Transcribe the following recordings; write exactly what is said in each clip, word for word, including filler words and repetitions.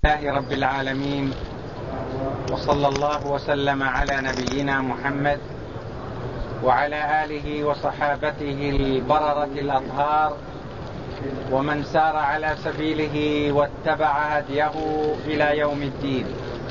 لله رب العالمين، وصلى الله وسلم على نبينا محمد وعلى آله وصحابته البررة الأطهار ومن سار على سبيله واتبع هديه إلى يوم الدين.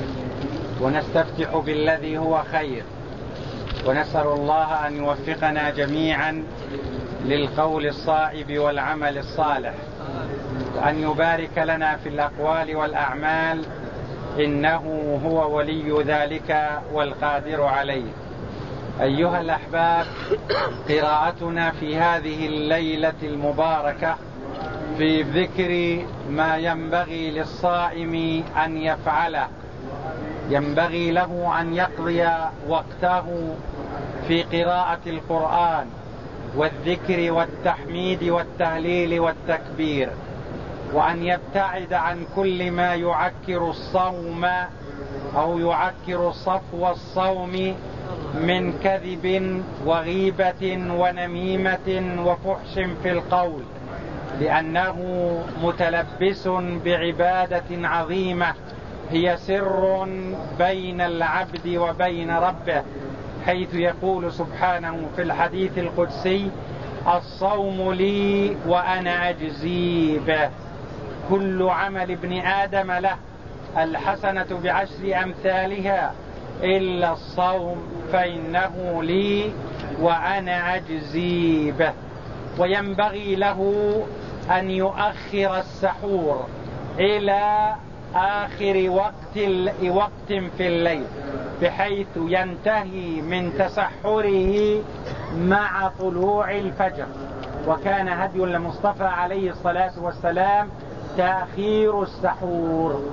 ونستفتح بالذي هو خير، ونسأل الله أن يوفقنا جميعا للقول الصائب والعمل الصالح، وأن يبارك لنا في الأقوال والأعمال، إنه هو ولي ذلك والقادر عليه. أيها الأحباب، قراءتنا في هذه الليلة المباركة في ذكر ما ينبغي للصائم أن يفعله. ينبغي له أن يقضي وقته في قراءة القرآن والذكر والتحميد والتهليل والتكبير، وأن يبتعد عن كل ما يعكر الصوم أو يعكر صفو الصوم من كذب وغيبة ونميمة وفحش في القول، لأنه متلبس بعبادة عظيمة هي سر بين العبد وبين ربه، حيث يقول سبحانه في الحديث القدسي: الصوم لي وأنا أجزي به. كل عمل ابن آدم له، الحسنة بعشر أمثالها إلا الصوم فإنه لي وأنا أجزي به. وينبغي له أن يؤخر السحور إلى آخر وقت وقت في الليل، بحيث ينتهي من تسحره مع طلوع الفجر. وكان هدي المصطفى عليه الصلاة والسلام تأخير السحور.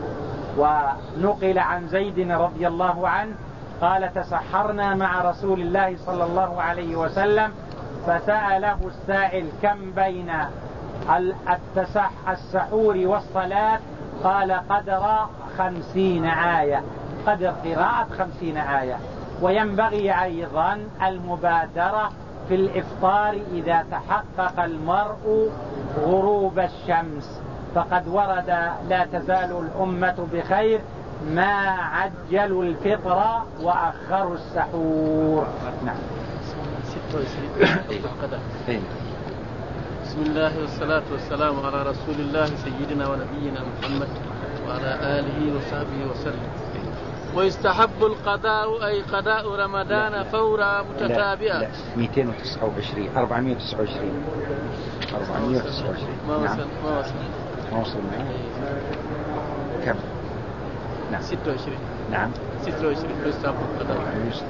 ونقل عن زيد رضي الله عنه قال: تسحرنا مع رسول الله صلى الله عليه وسلم، فسأله السائل: كم بين التسح السحور والصلاة؟ قال: قدر خمسين آية، قدر قراءة خمسين آية. وينبغي أيضا المبادرة في الإفطار إذا تحقق المرء غروب الشمس، فقد ورد: لا تزال الأمة بخير ما عجلوا الفطر وأخروا السحور. نعم. بسم الله والصلاة والسلام على رسول الله سيدنا ونبينا محمد وعلى آله وصحبه وسلم. ويستحب القضاء أي قضاء رمضان فورا متتابعا. لا مئتين وتسعة وعشرين أربعمائة وتسعة وعشرين أربعمائة وتسعة وعشرين ما وصل ما وصل ما وصل كم؟ نعم ستة وعشرين. نعم ستة وعشرين. ويستحب القضاء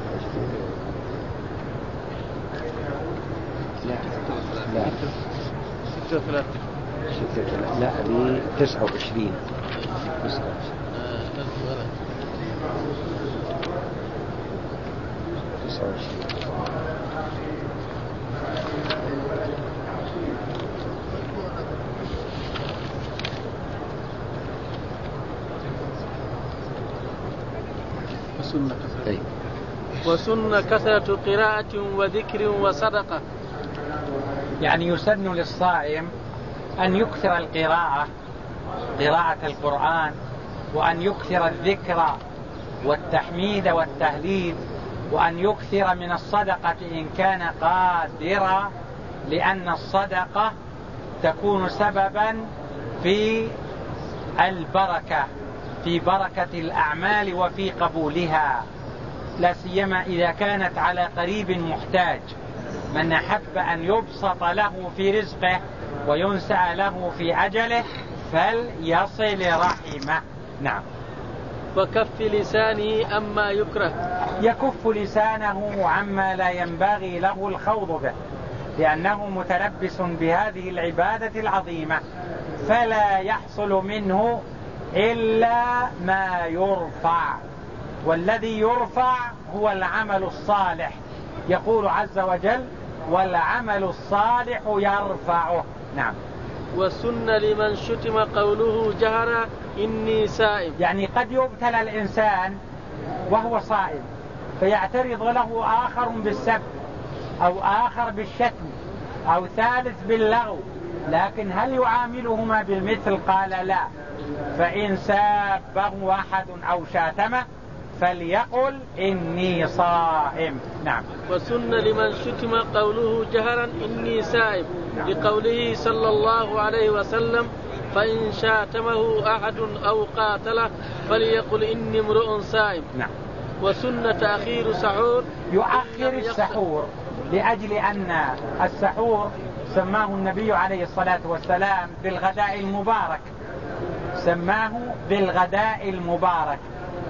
لا لا ستة وثلاثين. لا هذه تسعة وعشرين. تسعة وعشرين. وسنة كثرة وسنة كثرة قراءة وذكر وصدقة. يعني يسن للصائم أن يكثر القراءة قراءة القرآن، وأن يكثر الذكر والتحميد والتهليل، وأن يكثر من الصدقة إن كان قادرا، لأن الصدقة تكون سببا في البركة، في بركة الأعمال وفي قبولها، لا سيما إذا كانت على قريب محتاج. من أحب أن يبسط له في رزقه وينسأ له في أجله فليصل رحمه. نعم. وكف لسانه أما يكره، يكف لسانه عما لا ينبغي له الخوض به، لأنه متلبس بهذه العبادة العظيمة، فلا يحصل منه إلا ما يرفع، والذي يرفع هو العمل الصالح. يقول عز وجل: والعمل الصالح يرفعه. نعم. والسنة لمن شتم قوله جهرا إني سائم. يعني قد يبتلى الإنسان وهو صائم، فيعترض له آخر بالسب، أو آخر بالشتم، أو ثالث باللغو، لكن هل يعاملهما بالمثل؟ قال لا. فإن سابه أحد أو شاتمه فليقل إني صائم. نعم. وسن لمن شتم قوله جهرا إني سائم، نعم. لقوله صلى الله عليه وسلم فإن شاتمه أحد أو قاتله فليقل إني امرؤ سائم. نعم. وسن تأخير سحور، يؤخر السحور لأجل أن السحور سماه النبي عليه الصلاة والسلام بالغداء المبارك، سماه بالغداء المبارك،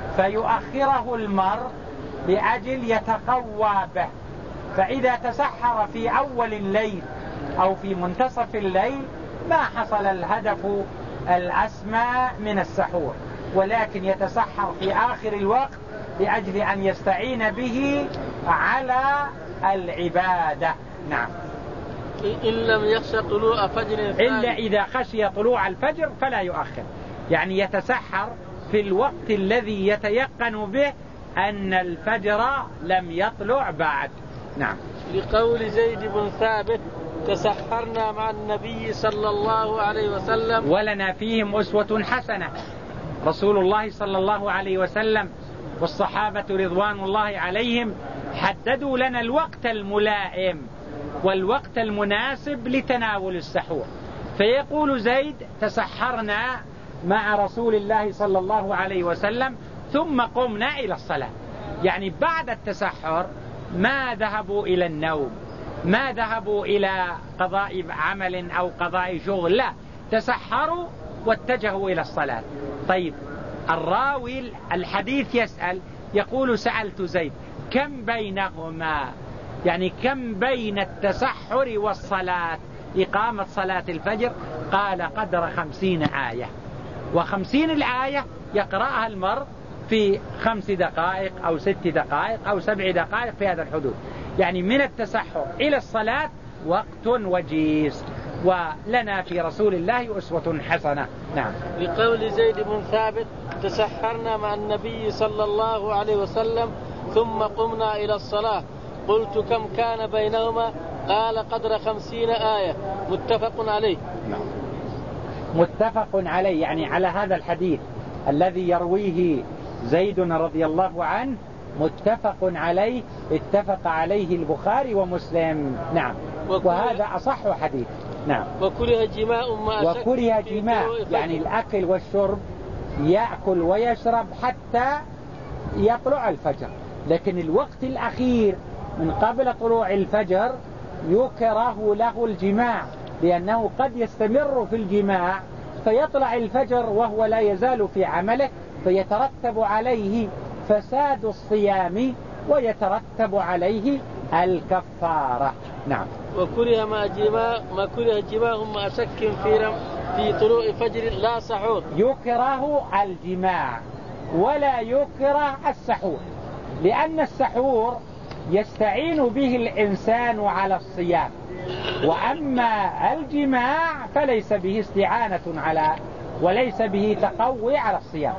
فيؤخره المرء لأجل يتقوى به. فإذا تسحر في أول الليل أو في منتصف الليل ما حصل الهدف الأسمى من السحور، ولكن يتسحر في آخر الوقت لأجل أن يستعين به على العبادة. نعم. إن لم يخشى طلوع فجر إلا إذا خشي طلوع الفجر فلا يؤخر، يعني يتسحر في الوقت الذي يتيقن به أن الفجر لم يطلع بعد. نعم. لقول زيد بن ثابت تسحرنا مع النبي صلى الله عليه وسلم ولنا فيهم أسوة حسنة. رسول الله صلى الله عليه وسلم والصحابة رضوان الله عليهم حددوا لنا الوقت الملائم والوقت المناسب لتناول السحور. فيقول زيد تسحرنا مع رسول الله صلى الله عليه وسلم ثم قمنا إلى الصلاة، يعني بعد التسحر ما ذهبوا إلى النوم، ما ذهبوا إلى قضاء عمل أو قضاء شغل، لا، تسحروا واتجهوا إلى الصلاة. طيب الراوي الحديث يسأل يقول سألت زيد كم بينهما، يعني كم بين التسحر والصلاة إقامة صلاة الفجر؟ قال قدر خمسين آية، وخمسين الآية يقرأها المرء في خمس دقائق أو ست دقائق أو سبع دقائق في هذا الحدود، يعني من التسحر إلى الصلاة وقت وجيز، ولنا في رسول الله أسوة حسنة. نعم. لقول زيد بن ثابت تسحرنا مع النبي صلى الله عليه وسلم ثم قمنا إلى الصلاة، قلت كم كان بينهما؟ قال قدر خمسين آية، متفق عليه. نعم. متفق عليه، يعني على هذا الحديث الذي يرويه زيد رضي الله عنه متفق عليه، اتفق عليه البخاري ومسلم. نعم. وهذا أصح حديث. نعم. وكره جماع ما وكره جماع يعني الأكل والشرب، يأكل ويشرب حتى يطلع الفجر، لكن الوقت الأخير من قبل طلوع الفجر يكره له الجماع، لأنه قد يستمر في الجماع فيطلع الفجر وهو لا يزال في عمله، فيترتب عليه فساد الصيام ويترتب عليه الكفارة. نعم. وكره ما جماع ما كره جماع ما شك في رم في طلوع فجر لا سحور. يكره الجماع ولا يكره السحور، لأن السحور يستعين به الإنسان على الصيام، وأما الجماع فليس به استعانة على وليس به تقوي على الصيام،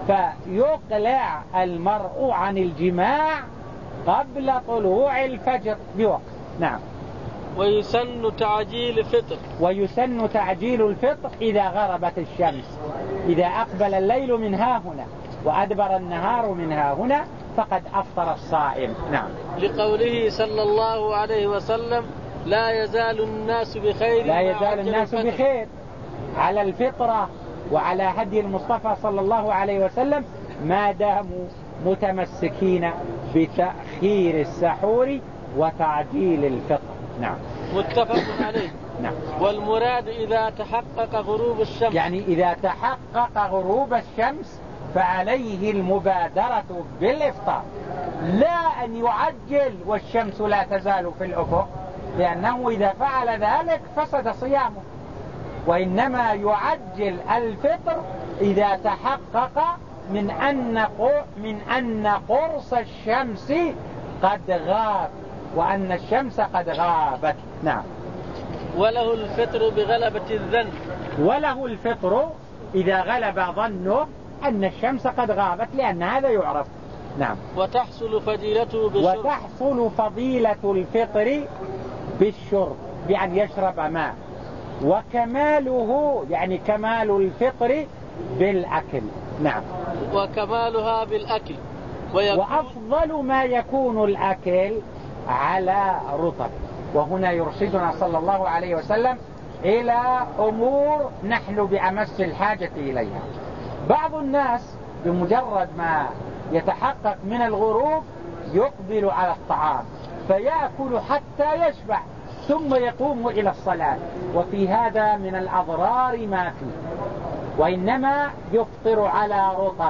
فيقلع المرء عن الجماع قبل طلوع الفجر بوقت. نعم. ويسن تعجيل الفطر ويسن تعجيل الفطر إذا غربت الشمس، إذا أقبل الليل من ها هنا وأدبر النهار من ها هنا فقد أفطر الصائم. نعم. لقوله صلى الله عليه وسلم لا يزال الناس بخير لا يزال الناس بخير على الفطرة وعلى هدي المصطفى صلى الله عليه وسلم ما داموا متمسكين بتأخير السحور وتعجيل الفطر. نعم. متفق عليه. نعم. والمراد إذا تحقق غروب الشمس، يعني إذا تحقق غروب الشمس فعليه المبادرة بالإفطار، لا أن يعجل والشمس لا تزال في الأفق، لأنه إذا فعل ذلك فسد صيامه، وإنما يعجل الفطر إذا تحقق من أن من أن قرص الشمس قد غاب وأن الشمس قد غابت. نعم. وله الفطر بغلبة الظن وله الفطر إذا غلب ظنه أن الشمس قد غابت، لأن هذا يعرف. نعم. وتحصل فضيلته بالشرب وتحصل فضيلة الفطر بالشرب، بأن يشرب ماء، وكماله يعني كمال الفطر بالأكل. نعم. وكمالها بالأكل. وأفضل ما يكون الأكل على رطب. وهنا يرشدنا صلى الله عليه وسلم إلى أمور نحن بأمس الحاجة إليها. بعض الناس بمجرد ما يتحقق من الغروب يقبل على الطعام فيأكل حتى يشبع ثم يقوم إلى الصلاة، وفي هذا من الأضرار ما فيه. وإنما يفطر على رطب،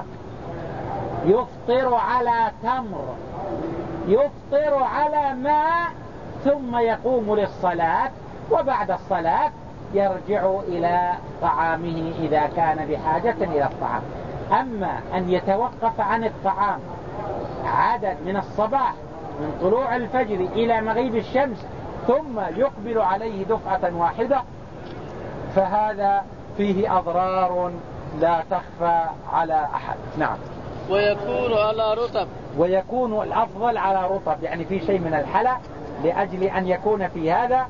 يفطر على تمر، يفطر على ماء، ثم يقوم للصلاة، وبعد الصلاة يرجع إلى طعامه إذا كان بحاجة إلى الطعام. أما أن يتوقف عن الطعام عدد من الصباح من طلوع الفجر إلى مغيب الشمس ثم يقبل عليه دفعة واحدة فهذا فيه أضرار لا تخفى على أحد. نعم. ويكون على رطب. ويكون الأفضل على رطب، يعني في شيء من الحلى لأجل أن يكون في هذا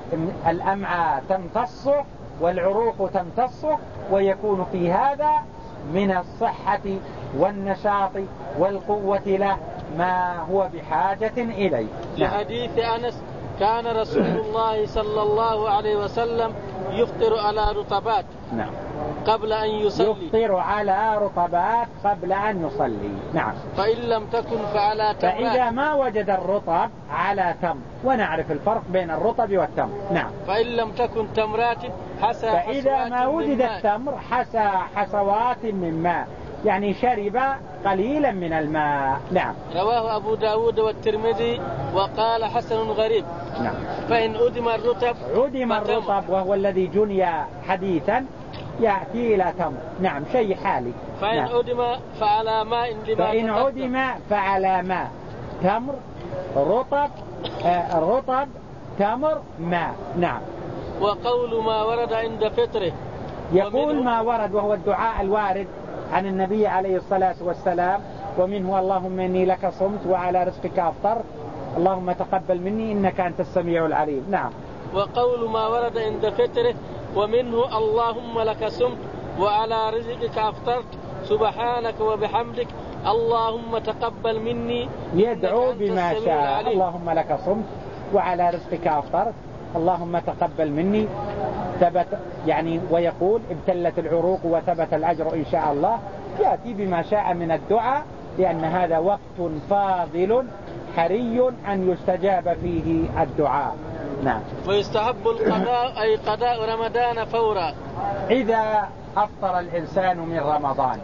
الأمعاء تمتصه والعروق تمتصه، ويكون في هذا من الصحة والنشاط والقوة له ما هو بحاجة إليه. لحديث أنس كان رسول الله صلى الله عليه وسلم يفطر على رطبات نعم قبل أن يصلي. يفطر على رطبات قبل أن يصلي. نعم. فإن لم تكن فعلى تمرات. فإذا ما وجد الرطب على تمر، ونعرف الفرق بين الرطب والتمر. نعم. فإن لم تكن تمرات حسى فإذا ما وجد التمر حسى حسوات من ماء، يعني شرب قليلا من الماء. نعم. رواه أبو داود والترمذي وقال حسن غريب. نعم. فإن أدم الرطب عدم الرطب وهو الذي جني حديثا يأتي إلى تمر. نعم، شيء حالي. فإن نعم. عدم فعلى ماء لما فإن عدم فعلى ماء، تمر رطب آه رطب تمر ماء. نعم. وقول ما ورد عند فطره. يقول ما ورد وهو الدعاء الوارد عن النبي عليه الصلاة والسلام، ومنه اللهم إني لك صمت وعلى رزقك أفطرت اللهم تقبل مني إنك أنت السميع العليم. نعم. وقول ما ورد عند فطره ومنه اللهم لك صمت وعلى رزقك أفطرت سبحانك وبحمدك اللهم تقبل مني. يدعو بما شاء. اللهم لك صمت وعلى رزقك أفطرت اللهم تقبل مني، ثبت يعني، ويقول ابتلت العروق وثبت الأجر إن شاء الله. يأتي بما شاء من الدعاء لأن هذا وقت فاضل حري أن يستجاب فيه الدعاء. نعم. ويستحب القضاء أي قضاء رمضان فورا. إذا أفطر الإنسان من رمضان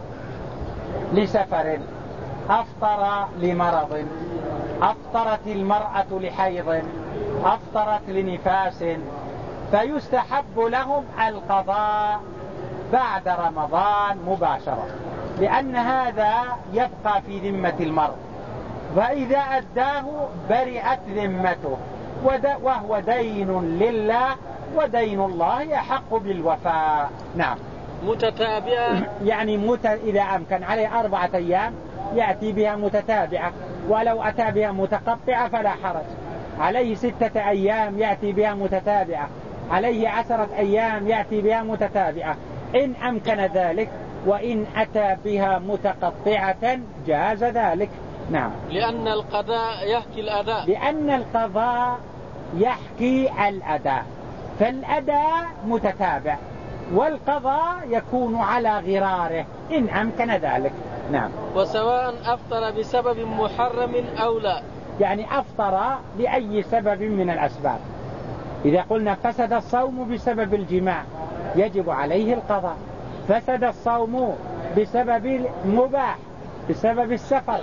لسفر، أفطر لمرض، أفطرت المرأة لحيض، أفطرت لنفاس، فيستحب لهم القضاء بعد رمضان مباشرة، لأن هذا يبقى في ذمة المرء، فإذا أداه برئت ذمته، وهو دين لله، ودين الله يحق بالوفاء. نعم. متتابعة يعني مت... إذا أمكن عليه أربعة أيام يأتي بها متتابعة، ولو أتى بها متقطعة فلا حرج. عليه ستة أيام يأتي بها متتابعة، عليه عشرة أيام يأتي بها متتابعة إن أمكن ذلك، وإن أتى بها متقطعة جاز ذلك. نعم. لأن القضاء يحكي الأداء. لأن القضاء يحكي الأداء، فالأداء متتابع، والقضاء يكون على غراره إن أمكن ذلك. نعم. وسواء أفطر بسبب محرم أو لا، يعني أفطر لأي سبب من الأسباب. إذا قلنا فسد الصوم بسبب الجماع يجب عليه القضاء. فسد الصوم بسبب المباح، بسبب السفر،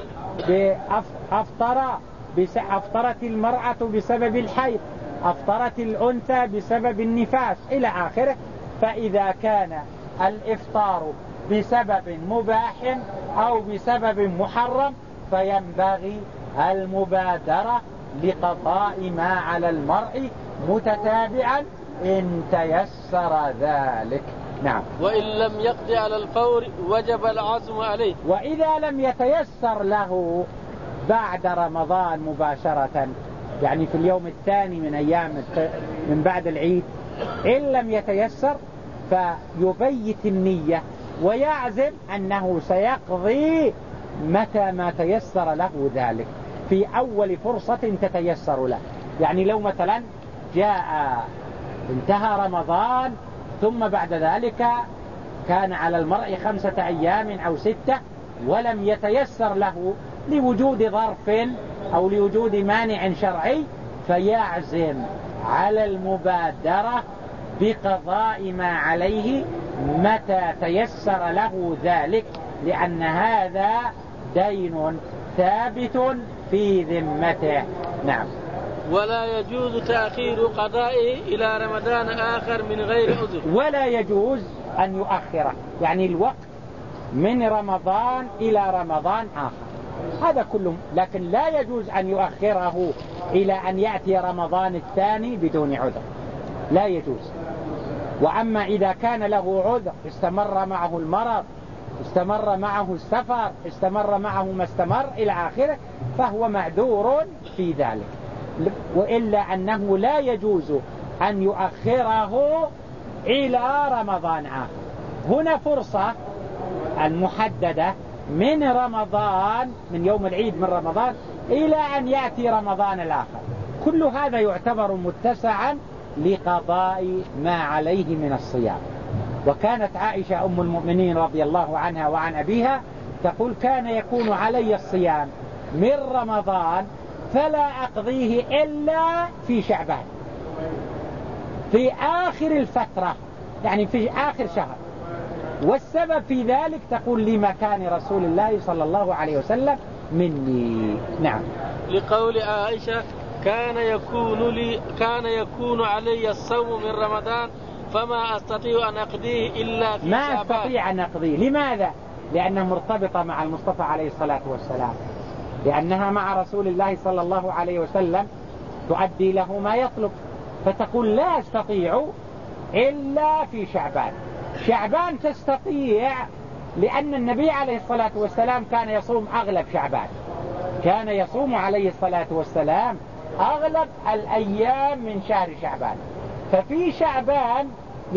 أفطر أفطرت المرأة بسبب الحيض، أفطرت الأنثى بسبب النفاس إلى آخره. فإذا كان الإفطار بسبب مباح أو بسبب محرم فينبغي المبادرة لقضاء ما على المرء متتابعا إن تيسر ذلك. نعم. وإن لم يقضي على الفور وجب العزم عليه. وإذا لم يتيسر له بعد رمضان مباشرة، يعني في اليوم الثاني من أيام من بعد العيد إن لم يتيسر فيبيت النية ويعزم أنه سيقضي متى ما تيسر له ذلك في أول فرصة تتيسر له. يعني لو مثلا جاء انتهى رمضان ثم بعد ذلك كان على المرء خمسة أيام أو ستة ولم يتيسر له لوجود ظرف أو لوجود مانع شرعي، فيعزم على المبادرة بقضاء ما عليه متى تيسر له ذلك، لأن هذا دين ثابت في ذمته. نعم. ولا يجوز تأخير قضائه إلى رمضان آخر من غير عذر. ولا يجوز أن يؤخره، يعني الوقت من رمضان إلى رمضان آخر هذا كله، لكن لا يجوز أن يؤخره إلى أن يأتي رمضان الثاني بدون عذر، لا يجوز. وأما إذا كان له عذر، استمر معه المرض، استمر معه السفر، استمر معه ما استمر إلى آخره، فهو معذور في ذلك. وإلا أنه لا يجوز أن يؤخره إلى رمضان آخر. هنا فرصة المحددة من رمضان، من يوم العيد من رمضان إلى أن يأتي رمضان الآخر، كل هذا يعتبر متسعا لقضاء ما عليه من الصيام. وكانت عائشة أم المؤمنين رضي الله عنها وعن أبيها تقول: كان يكون علي الصيام من رمضان فلا أقضيه إلا في شعبان، في آخر الفترة، يعني في آخر شهر. والسبب في ذلك تقول: لمكان رسول الله صلى الله عليه وسلم مني. نعم. لقول عائشة: كان يكون لي كان يكون علي الصوم من رمضان فما أستطيع أن أقضيه إلا في ما شعبان. ما أستطيع أن أقضيه. لماذا؟ لأنها مرتبطة مع المصطفى عليه الصلاة والسلام، لأنها مع رسول الله صلى الله عليه وسلم تؤدي له ما يطلب، فتقول: لا أستطيع إلا في شعبان. شعبان تستطيع لأن النبي عليه الصلاة والسلام كان يصوم أغلب شعبان، كان يصوم عليه الصلاة والسلام أغلب الأيام من شهر شعبان، ففي شعبان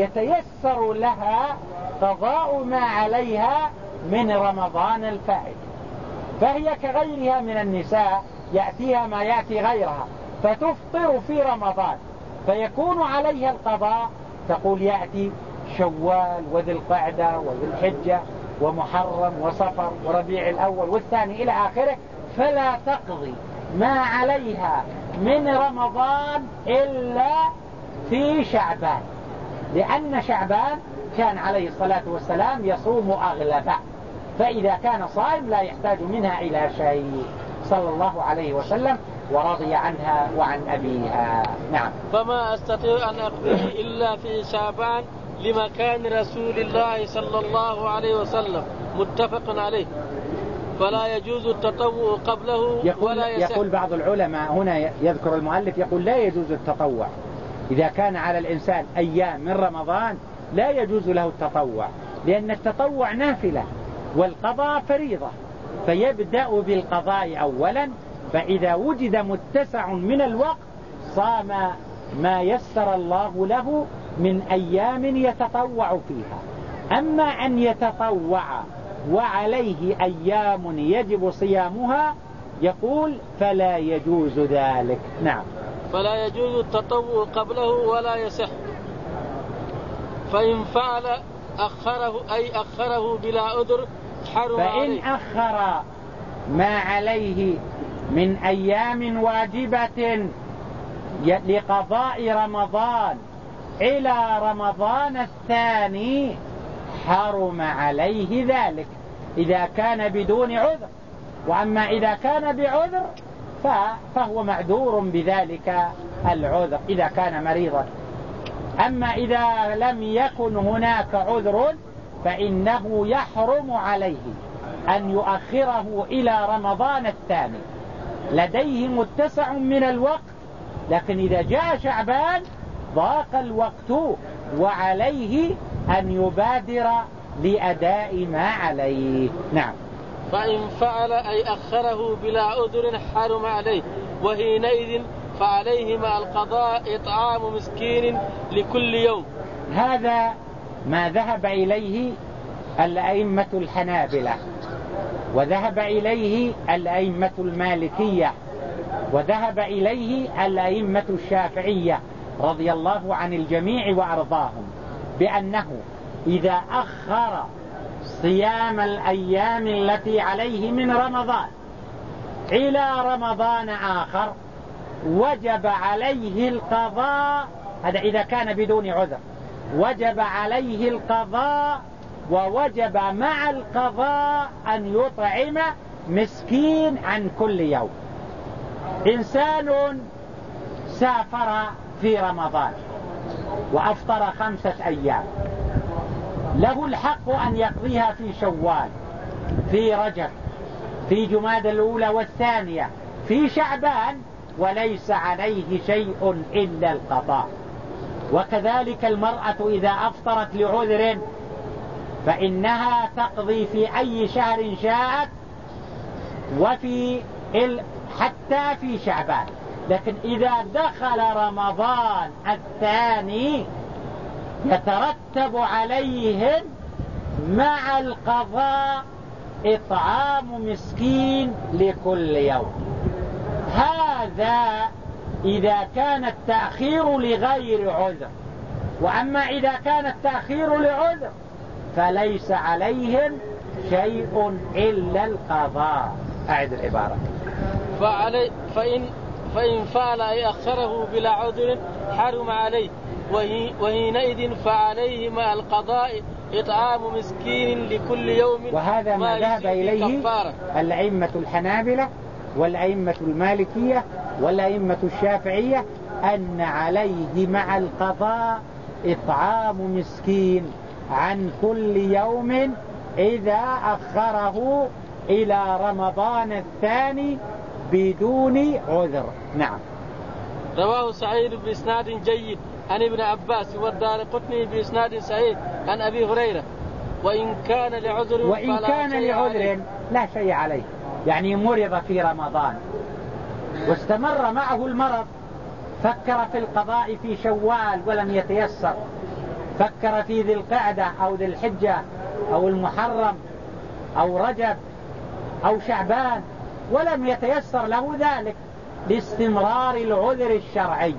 يتيسر لها قضاء ما عليها من رمضان الفائت. فهي كغيرها من النساء يأتيها ما يأتي غيرها، فتفطر في رمضان فيكون عليها القضاء. تقول: يأتي شوال وذي القعدة وذي الحجة ومحرم وصفر وربيع الأول والثاني إلى آخره، فلا تقضي ما عليها من رمضان إلا في شعبان، لأن شعبان كان عليه الصلاة والسلام يصوم أغلبه، فإذا كان صائم لا يحتاج منها إلى شيء صلى الله عليه وسلم، ورضي عنها وعن أبيها. نعم. فما أستطيع أن أقضيه إلا في شعبان لمكان رسول الله صلى الله عليه وسلم، متفق عليه. فلا يجوز التطوع قبله يقول ولا يصح. يقول بعض العلماء هنا، يذكر المؤلف يقول: لا يجوز التطوع إذا كان على الإنسان أيام من رمضان، لا يجوز له التطوع، لأن التطوع نافلة والقضاء فريضة، فيبدأ بالقضاء أولا، فإذا وجد متسع من الوقت صام ما يسر الله له من أيام يتطوع فيها. أما أن يتطوع وعليه أيام يجب صيامها، يقول: فلا يجوز ذلك. نعم. فلا يجوز التطوع قبله ولا يصح. فإن فعل أخره أي أخره بلا عذر حرم فإن عليه. فإن أخر ما عليه من أيام واجبة لقضاء رمضان إلى رمضان الثاني حرم عليه ذلك إذا كان بدون عذر. وأما إذا كان بعذر فهو معذور بذلك العذر إذا كان مريضا. أما إذا لم يكن هناك عذر فإنه يحرم عليه أن يؤخره إلى رمضان الثاني. لديه متسع من الوقت، لكن إذا جاء شعبان ضاق الوقت وعليه أن يبادر لأداء ما عليه. نعم. فإن فعل أي أخره بلا عذر حرم عليه، وحينئذ فعليه مع القضاء إطعام مسكين لكل يوم. هذا ما ذهب إليه الأئمة الحنابلة، وذهب إليه الأئمة المالكية، وذهب إليه الأئمة الشافعية رضي الله عن الجميع وأرضاهم، بأنه إذا أخر صيام الأيام التي عليه من رمضان إلى رمضان آخر وجب عليه القضاء. هذا إذا كان بدون عذر، وجب عليه القضاء، ووجب مع القضاء أن يطعم مسكين عن كل يوم. إنسان سافر في رمضان وأفطر خمسة أيام، له الحق أن يقضيها في شوال، في رجب، في جماد الأولى والثانية، في شعبان، وليس عليه شيء إلا القضاء. وكذلك المرأة إذا أفطرت لعذر فإنها تقضي في أي شهر شاءت، وفي ال... حتى في شعبان. لكن إذا دخل رمضان الثاني يترتب عليهم مع القضاء إطعام مسكين لكل يوم. هذا إذا كان التأخير لغير عذر. وأما إذا كان التأخير لعذر فليس عليهم شيء إلا القضاء. أعد العبارة. فعلي فإن فإن فعل أي أخره بلا عذر حرم عليه، وحينئذ فعليه مع القضاء إطعام مسكين لكل يوم. وهذا ما ذهب إليه الأئمة الحنابلة والأئمة المالكية والأئمة الشافعية، أن عليه مع القضاء إطعام مسكين عن كل يوم إذا أخره إلى رمضان الثاني بدون عذر. نعم. رواه سعيد بإسناد جيد عن ابن عباس والدارقطني بإسناد صحيح عن أبي هريرة، وإن كان لعذر وإن كان لعذر لا شيء عليه. يعني مرض في رمضان واستمر معه المرض، فكر في القضاء في شوال ولم يتيسر، فكر في ذي القعدة أو ذي الحجة أو المحرم أو رجب أو شعبان ولم يتيسر له ذلك لاستمرار العذر الشرعي،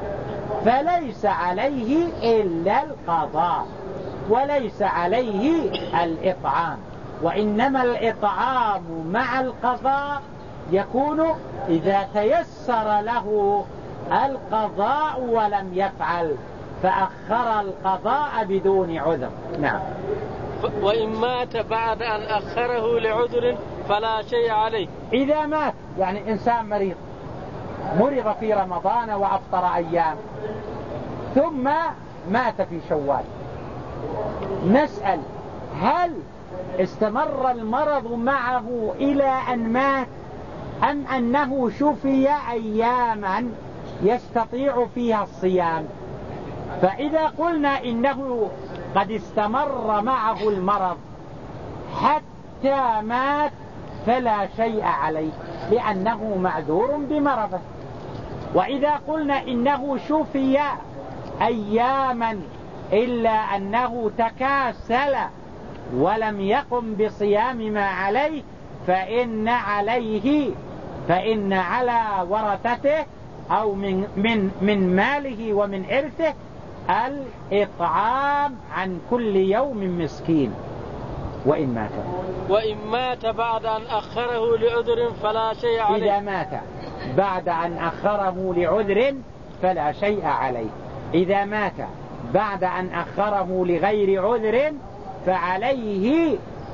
فليس عليه إلا القضاء وليس عليه الإطعام. وإنما الإطعام مع القضاء يكون إذا تيسر له القضاء ولم يفعل فأخر القضاء بدون عذر. نعم. وإن مات بعد أن أخره لعذر فلا شيء عليه. إذا مات، يعني إنسان مريض مرض في رمضان وأفطر أيام ثم مات في شوال، نسأل هل استمر المرض معه إلى أن مات أم أنه شفي أياما يستطيع فيها الصيام؟ فإذا قلنا إنه قد استمر معه المرض حتى مات فلا شيء عليه لأنه معذور بمرضه. وإذا قلنا إنه شفي أياما إلا أنه تكاسل ولم يقم بصيام ما عليه فإن عليه فإن على ورثته أو من, من, من ماله ومن إرثه الإطعام عن كل يوم مسكين. وإن مات وإن مات بعد أن أخره لعذر فلا شيء عليه. إذا مات بعد أن أخره لعذر فلا شيء عليه. إذا مات بعد أن أخره لغير عذر فعليه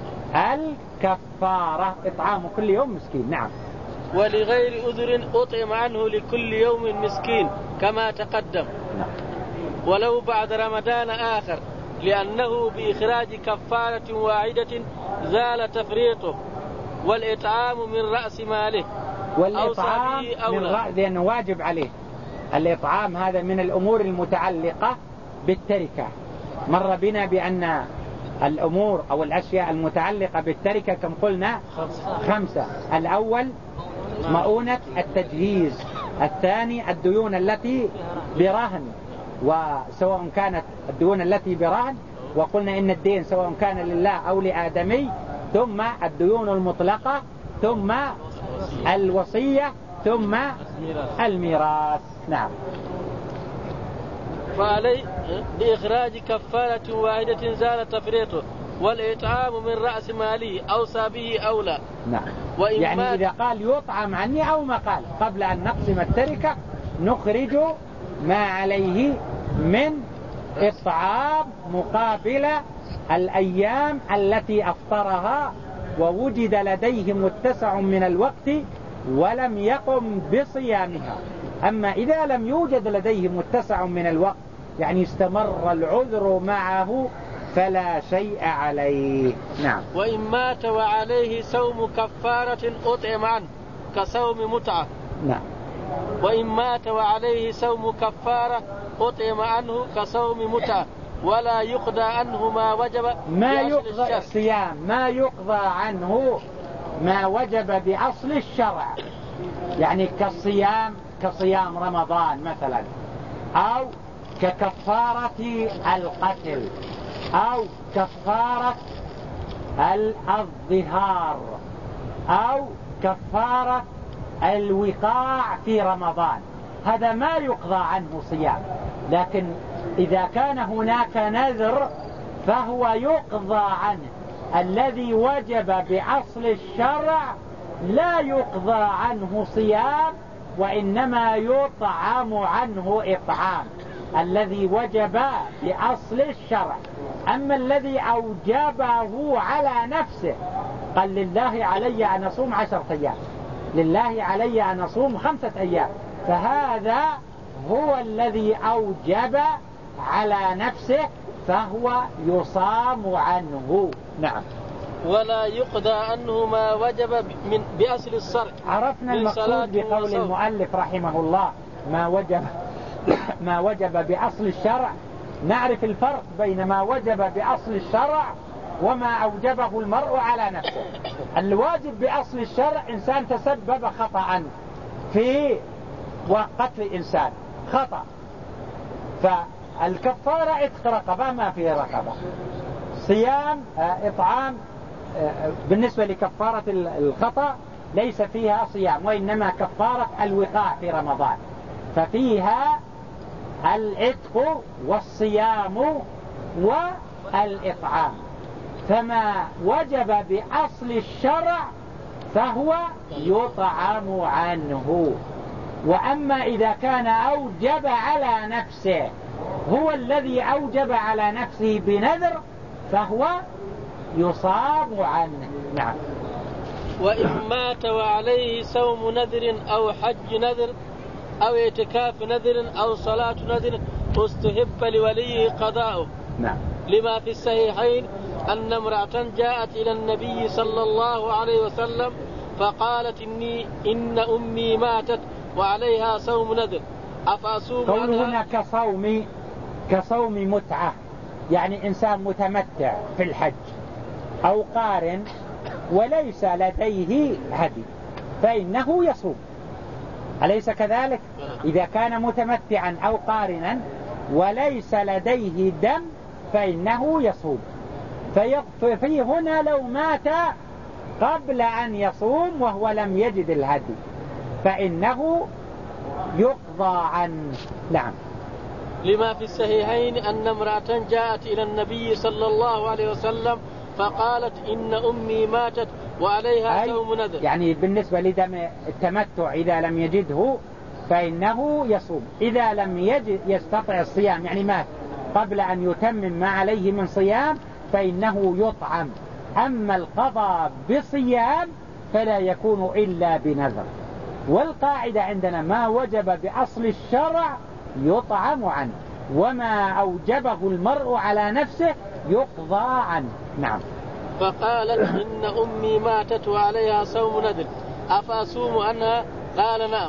الكفارة إطعام كل يوم مسكين. نعم. ولغير عذر أطعم عنه لكل يوم مسكين كما تقدم. نعم. ولو بعد رمضان آخر لأنه بإخراج كفارة واحدة زال تفريطه، والإطعام من رأس ماله. والإطعام من رأس لأنه واجب عليه. الإطعام هذا من الأمور المتعلقة بالتركة. مر بنا بأن الأمور أو الأشياء المتعلقة بالتركة كم قلنا؟ خمسة. الأول مؤونة التجهيز الثاني الديون التي برهن، وسواء كانت الديون التي برهن، وقلنا إن الدين سواء كان لله أو لآدمي، ثم الديون المطلقة، ثم الوصية، ثم الميراث. نعم. فعليه بإخراج كفارة واحدة زال تفريطه، والإطعام من رأس ماله أوصى به أولى. نعم. يعني إذا قال يطعم عني أو ما قال قبل أن نقسم التركة نخرج ما عليه من إطعام مقابل الأيام التي أفطرها ووجد لديه متسع من الوقت ولم يقم بصيامها. أما إذا لم يوجد لديه متسع من الوقت، يعني استمر العذر معه، فلا شيء عليه. نعم. وإن مات وعليه صوم كفارة أطعم عنه كصوم متعة. نعم. وإن مات وعليه صوم كفارة أطعم عنه كصوم متعة، ولا يقضى عنه ما وجب ما يقضى الصيام ما يقضى عنه ما وجب بأصل الشرع، يعني كالصيام كصيام رمضان مثلا، أو ككفارة القتل، أو كفارة الظهار، أو كفارة الوقاع في رمضان. هذا ما يقضى عنه صيام. لكن إذا كان هناك نذر فهو يقضى عنه. الذي وجب بأصل الشرع لا يقضى عنه صيام، وإنما يطعم عنه إطعام الذي وجب بأصل الشرع. أما الذي أوجبه على نفسه، قال لله علي أن أصوم عشرة أيام، لله علي أن أصوم خمسة أيام، فهذا هو الذي أوجب على نفسه فهو يصام عنه. نعم. ولا يقضى عنه ما وجب من بأصل الشرع. عرفنا المقصود بقول المؤلف رحمه الله ما وجب ما وجب بأصل الشرع. نعرف الفرق بين ما وجب بأصل الشرع وما أوجبه المرء على نفسه. الواجب بأصل الشرع إنسان تسبب خطأ في وقتل إنسان خطأ، فالكفارة اتق رقبة ما فيه رقبة، صيام إطعام بالنسبة لكفارة الخطأ ليس فيها صيام، وإنما كفارة الوقاع في رمضان، ففيها العتق والصيام والإطعام. فما وجب بأصل الشرع فهو يطعم عنه. وأما إذا كان أوجب على نفسه، هو الذي أوجب على نفسه بنذر، فهو يصام عنه. نعم. وإن مات وعليه صوم نذر أو حج نذر أو اعتكاف نذر أو صلاة نذر استحب لوليه قضاؤه. نعم. لما في الصحيحين أن امرأة جاءت إلى النبي صلى الله عليه وسلم فقالت إني إن أمي ماتت وعليها صوم نذر أفأصوم عنها؟ قول هنا كصوم كصوم متعة، يعني إنسان متمتع في الحج أو قارن وليس لديه هدي فإنه يصوم، أليس كذلك؟ إذا كان متمتعا أو قارنا وليس لديه دم فإنه يصوم. في هنا لو مات قبل أن يصوم وهو لم يجد الهدي فإنه يقضى عنه. نعم. لما في الصحيحين أن امرأة جاءت إلى النبي صلى الله عليه وسلم فقالت إن أمي ماتت وعليها صوم نذر، يعني بالنسبة لدم التمتع إذا لم يجده فإنه يصوم، إذا لم يجد يستطيع الصيام يعني مات قبل أن يتمم ما عليه من صيام فإنه يطعم. أما القضاء بصيام فلا يكون إلا بنذر. والقاعدة عندنا ما وجب بأصل الشرع يطعم عنه، وما أوجبه المرء على نفسه يقضى عنه. نعم. فقالت إن أمي ماتت وعليها صوم نذر أفأصوم عنها؟ قال نعم.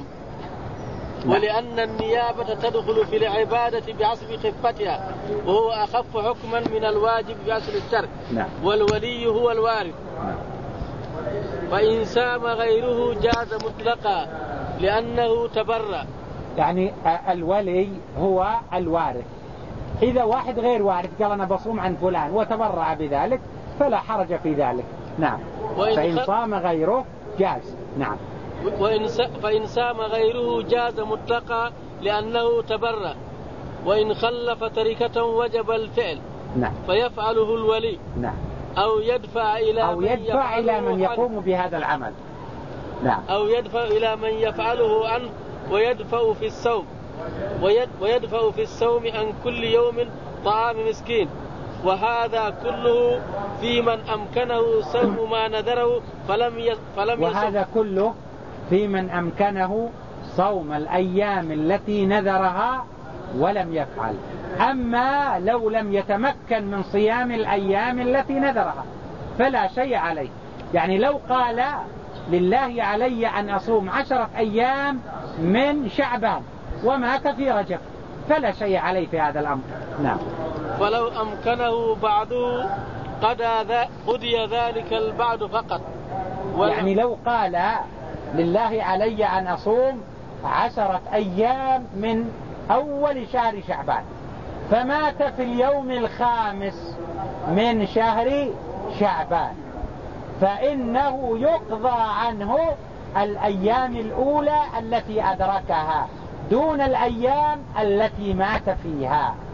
ولأن النيابة تدخل في العبادة بحسب خفتها، وهو أخف حكما من الواجب بأصل الشرع. نعم. والولي هو الوارث. فإن سام غيره جاز مطلقا لأنه تبرأ. يعني الولي هو الوارث. إذا واحد غير وارث قال أنا بصوم عن فلان وتبرع بذلك فلا حرج في ذلك. نعم. فإن صام غيره جاز. نعم. وإن فإن صام غيره جاز مطلقا لأنه تبرأ. وإن خلف تركة وجب الفعل. نعم. فيفعله الولي. نعم. أو يدفع إلى أو من يدفع إلى من يقوم بهذا العمل. نعم. أو يدفع إلى من يفعله عنه ويدفع في الصوم ويدفع في الصوم عن كل يوم طعام مسكين. وهذا كله في من أمكنه صوم ما نذره فلم فلم وهذا كله في من أمكنه صوم الأيام التي نذرها ولم يفعل. أما لو لم يتمكن من صيام الأيام التي نذرها فلا شيء عليه. يعني لو قال لله علي أن أصوم عشرة أيام من شعبان ومات في رجب فلا شيء عليه في هذا الأمر. نعم. فلو أمكنه بعده قضي ذلك البعد فقط. يعني لو قال لله علي أن أصوم عشرة أيام من أول شهر شعبان فمات في اليوم الخامس من شهر شعبان فإنه يقضى عنه الأيام الأولى التي أدركها دون الأيام التي مات فيها.